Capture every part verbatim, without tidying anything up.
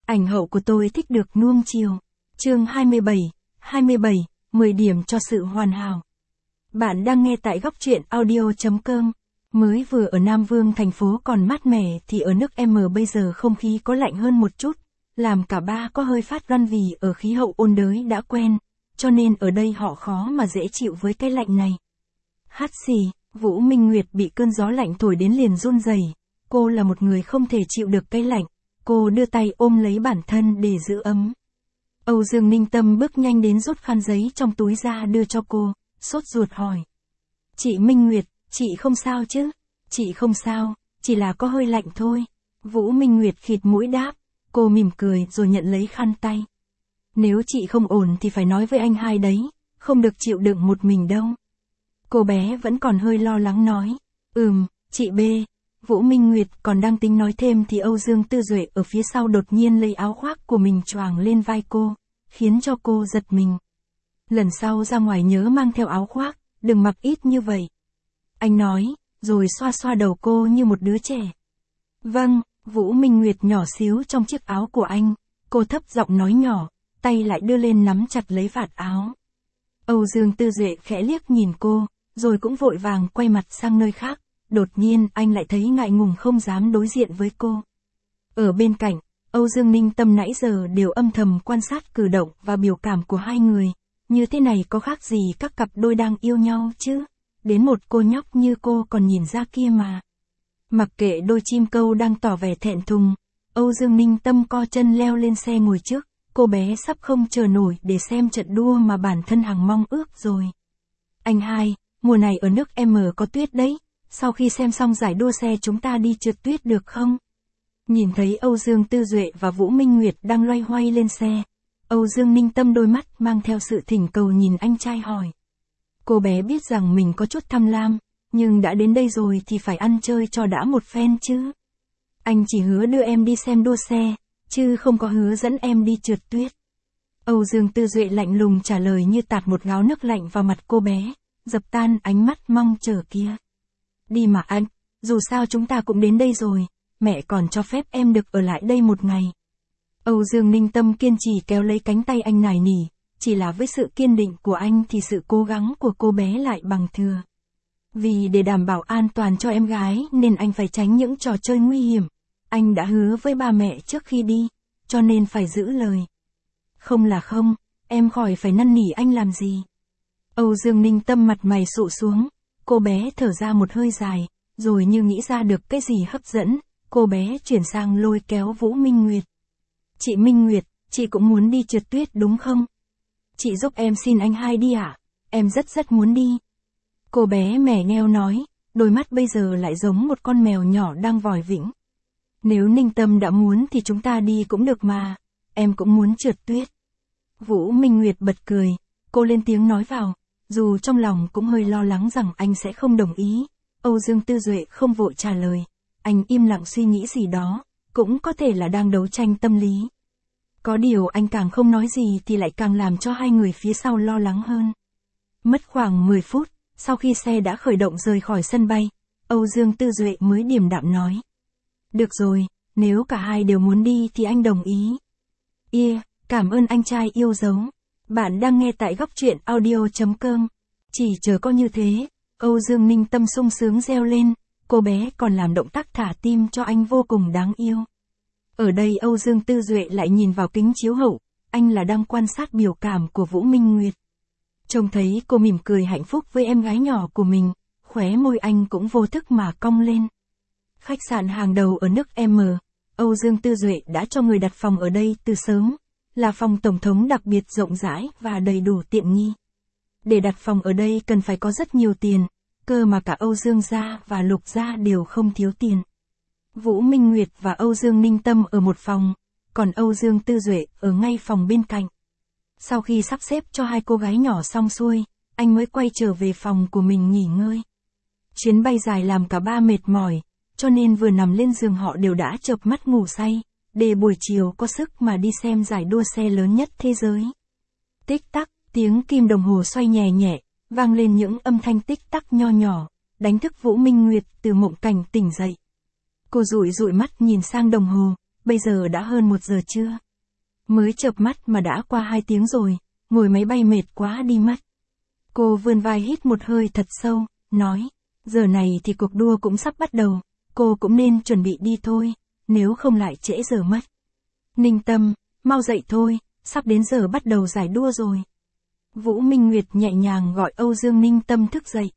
Ảnh hậu của tôi thích được nuông chiều. Chương hai mươi bảy, hai mươi bảy, mười điểm cho sự hoàn hảo. Bạn đang nghe tại góc truyện audio chấm com. Mới vừa ở Nam Vương thành phố còn mát mẻ thì ở nước M bây giờ không khí có lạnh hơn một chút, làm cả ba có hơi phát run vì ở khí hậu ôn đới đã quen, cho nên ở đây họ khó mà dễ chịu với cái lạnh này. Hắt xì, Vũ Minh Nguyệt bị cơn gió lạnh thổi đến liền run rẩy. Cô là một người không thể chịu được cái lạnh, cô đưa tay ôm lấy bản thân để giữ ấm. Âu Dương Ninh Tâm bước nhanh đến rút khăn giấy trong túi ra đưa cho cô, sốt ruột hỏi. Chị Minh Nguyệt, chị không sao chứ? Chị không sao, chỉ là có hơi lạnh thôi. Vũ Minh Nguyệt khịt mũi đáp, cô mỉm cười rồi nhận lấy khăn tay. Nếu chị không ổn thì phải nói với anh hai đấy, không được chịu đựng một mình đâu. Cô bé vẫn còn hơi lo lắng nói, ừm, chị B. Vũ Minh Nguyệt còn đang tính nói thêm thì Âu Dương Tư Duệ ở phía sau đột nhiên lấy áo khoác của mình choàng lên vai cô, khiến cho cô giật mình. Lần sau ra ngoài nhớ mang theo áo khoác, đừng mặc ít như vậy. Anh nói, rồi xoa xoa đầu cô như một đứa trẻ. Vâng, Vũ Minh Nguyệt nhỏ xíu trong chiếc áo của anh, cô thấp giọng nói nhỏ, tay lại đưa lên nắm chặt lấy vạt áo. Âu Dương Tư Duệ khẽ liếc nhìn cô, rồi cũng vội vàng quay mặt sang nơi khác. Đột nhiên anh lại thấy ngại ngùng không dám đối diện với cô. Ở bên cạnh, Âu Dương Ninh Tâm nãy giờ đều âm thầm quan sát cử động và biểu cảm của hai người. Như thế này có khác gì các cặp đôi đang yêu nhau chứ? Đến một cô nhóc như cô còn nhìn ra kia mà. Mặc kệ đôi chim câu đang tỏ vẻ thẹn thùng, Âu Dương Ninh Tâm co chân leo lên xe ngồi trước. Cô bé sắp không chờ nổi để xem trận đua mà bản thân hằng mong ước rồi. Anh hai, mùa này ở nước M có tuyết đấy. Sau khi xem xong giải đua xe chúng ta đi trượt tuyết được không? Nhìn thấy Âu Dương Tư Duệ và Vũ Minh Nguyệt đang loay hoay lên xe. Âu Dương Ninh Tâm đôi mắt mang theo sự thỉnh cầu nhìn anh trai hỏi. Cô bé biết rằng mình có chút tham lam, nhưng đã đến đây rồi thì phải ăn chơi cho đã một phen chứ. Anh chỉ hứa đưa em đi xem đua xe, chứ không có hứa dẫn em đi trượt tuyết. Âu Dương Tư Duệ lạnh lùng trả lời như tạt một gáo nước lạnh vào mặt cô bé, dập tan ánh mắt mong chờ kia. Đi mà anh, dù sao chúng ta cũng đến đây rồi, mẹ còn cho phép em được ở lại đây một ngày. Âu Dương Ninh Tâm kiên trì kéo lấy cánh tay anh nài nỉ, chỉ là với sự kiên định của anh thì sự cố gắng của cô bé lại bằng thừa. Vì để đảm bảo an toàn cho em gái nên anh phải tránh những trò chơi nguy hiểm. Anh đã hứa với ba mẹ trước khi đi, cho nên phải giữ lời. Không là không, em khỏi phải năn nỉ anh làm gì. Âu Dương Ninh Tâm mặt mày sụ xuống. Cô bé thở ra một hơi dài, rồi như nghĩ ra được cái gì hấp dẫn, cô bé chuyển sang lôi kéo Vũ Minh Nguyệt. Chị Minh Nguyệt, chị cũng muốn đi trượt tuyết đúng không? Chị giúp em xin anh hai đi ạ, à? Em rất rất muốn đi. Cô bé mẻ nheo nói, đôi mắt bây giờ lại giống một con mèo nhỏ đang vòi vĩnh. Nếu Ninh Tâm đã muốn thì chúng ta đi cũng được mà, em cũng muốn trượt tuyết. Vũ Minh Nguyệt bật cười, cô lên tiếng nói vào. Dù trong lòng cũng hơi lo lắng rằng anh sẽ không đồng ý, Âu Dương Tư Duệ không vội trả lời, anh im lặng suy nghĩ gì đó, cũng có thể là đang đấu tranh tâm lý. Có điều anh càng không nói gì thì lại càng làm cho hai người phía sau lo lắng hơn. Mất khoảng mười phút, sau khi xe đã khởi động rời khỏi sân bay, Âu Dương Tư Duệ mới điềm đạm nói. Được rồi, nếu cả hai đều muốn đi thì anh đồng ý. Yeah, cảm ơn anh trai yêu dấu. Bạn đang nghe tại góc truyện audio chấm com. Chỉ chờ có như thế, Âu Dương Ninh Tâm sung sướng reo lên, cô bé còn làm động tác thả tim cho anh vô cùng đáng yêu. Ở đây Âu Dương Tư Duệ lại nhìn vào kính chiếu hậu, anh là đang quan sát biểu cảm của Vũ Minh Nguyệt. Trông thấy cô mỉm cười hạnh phúc với em gái nhỏ của mình, khóe môi anh cũng vô thức mà cong lên. Khách sạn hàng đầu ở nước M, Âu Dương Tư Duệ đã cho người đặt phòng ở đây từ sớm. Là phòng tổng thống đặc biệt rộng rãi và đầy đủ tiện nghi. Để đặt phòng ở đây cần phải có rất nhiều tiền, cơ mà cả Âu Dương gia và Lục gia đều không thiếu tiền. Vũ Minh Nguyệt và Âu Dương Ninh Tâm ở một phòng, còn Âu Dương Tư Duệ ở ngay phòng bên cạnh. Sau khi sắp xếp cho hai cô gái nhỏ xong xuôi, anh mới quay trở về phòng của mình nghỉ ngơi. Chuyến bay dài làm cả ba mệt mỏi, cho nên vừa nằm lên giường họ đều đã chợp mắt ngủ say. Để buổi chiều có sức mà đi xem giải đua xe lớn nhất thế giới. Tích tắc, tiếng kim đồng hồ xoay nhẹ nhẹ, vang lên những âm thanh tích tắc nho nhỏ, đánh thức Vũ Minh Nguyệt từ mộng cảnh tỉnh dậy. Cô dụi dụi mắt nhìn sang đồng hồ, bây giờ đã hơn một giờ trưa. Mới chợp mắt mà đã qua hai tiếng rồi, ngồi máy bay mệt quá đi mất. Cô vươn vai hít một hơi thật sâu, nói, giờ này thì cuộc đua cũng sắp bắt đầu, cô cũng nên chuẩn bị đi thôi, nếu không lại trễ giờ mất. Ninh Tâm, mau dậy thôi, sắp đến giờ bắt đầu giải đua rồi. Vũ Minh Nguyệt nhẹ nhàng gọi Âu Dương Ninh Tâm thức dậy.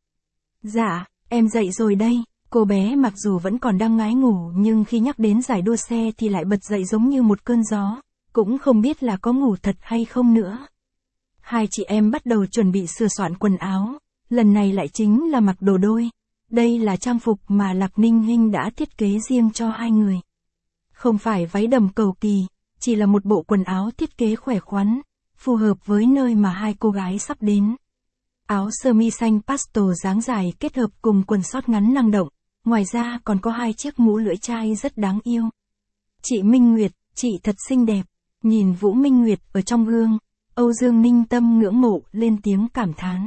Dạ, em dậy rồi đây. Cô bé mặc dù vẫn còn đang ngái ngủ nhưng khi nhắc đến giải đua xe thì lại bật dậy giống như một cơn gió, cũng không biết là có ngủ thật hay không nữa. Hai chị em bắt đầu chuẩn bị sửa soạn quần áo, lần này lại chính là mặc đồ đôi. Đây là trang phục mà Lạc Ninh Hinh đã thiết kế riêng cho hai người. Không phải váy đầm cầu kỳ, chỉ là một bộ quần áo thiết kế khỏe khoắn, phù hợp với nơi mà hai cô gái sắp đến. Áo sơ mi xanh pastel dáng dài kết hợp cùng quần sót ngắn năng động, ngoài ra còn có hai chiếc mũ lưỡi chai rất đáng yêu. Chị Minh Nguyệt, chị thật xinh đẹp. Nhìn Vũ Minh Nguyệt ở trong gương, Âu Dương Ninh Tâm ngưỡng mộ lên tiếng cảm thán.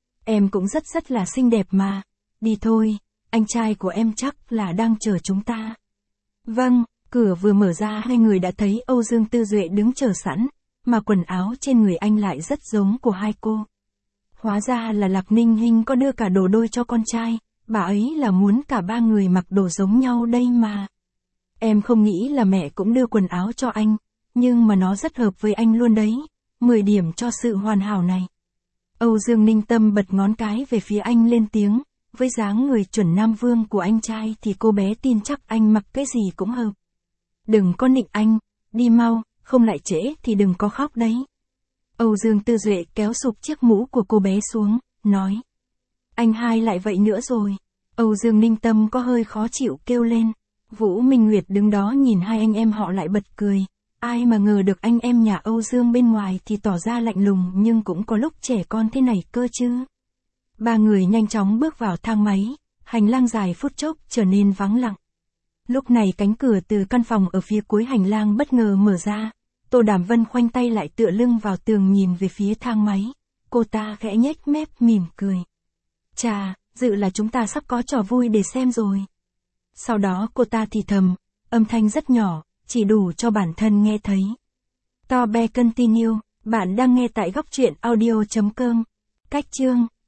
Em cũng rất rất là xinh đẹp mà. Đi thôi, anh trai của em chắc là đang chờ chúng ta. Vâng, cửa vừa mở ra hai người đã thấy Âu Dương Tư Duệ đứng chờ sẵn, mà quần áo trên người anh lại rất giống của hai cô. Hóa ra là Lạc Ninh Hinh có đưa cả đồ đôi cho con trai, bà ấy là muốn cả ba người mặc đồ giống nhau đây mà. Em không nghĩ là mẹ cũng đưa quần áo cho anh, nhưng mà nó rất hợp với anh luôn đấy, mười điểm cho sự hoàn hảo này. Âu Dương Ninh Tâm bật ngón cái về phía anh lên tiếng, với dáng người chuẩn nam vương của anh trai thì cô bé tin chắc anh mặc cái gì cũng hợp. Đừng có nịnh anh, đi mau, không lại trễ thì đừng có khóc đấy. Âu Dương Tư Duệ kéo sụp chiếc mũ của cô bé xuống, nói. Anh hai lại vậy nữa rồi. Âu Dương Ninh Tâm có hơi khó chịu kêu lên. Vũ Minh Nguyệt đứng đó nhìn hai anh em họ lại bật cười. Ai mà ngờ được anh em nhà Âu Dương bên ngoài thì tỏ ra lạnh lùng nhưng cũng có lúc trẻ con thế này cơ chứ. Ba người nhanh chóng bước vào thang máy, hành lang dài phút chốc trở nên vắng lặng. Lúc này cánh cửa từ căn phòng ở phía cuối hành lang bất ngờ mở ra. Tô Đàm Vân khoanh tay lại tựa lưng vào tường nhìn về phía thang máy. Cô ta khẽ nhếch mép mỉm cười. Chà, dự là chúng ta sắp có trò vui để xem rồi. Sau đó cô ta thì thầm, âm thanh rất nhỏ, chỉ đủ cho bản thân nghe thấy. To be continue, bạn đang nghe tại góc truyện audio chấm com. Cách chương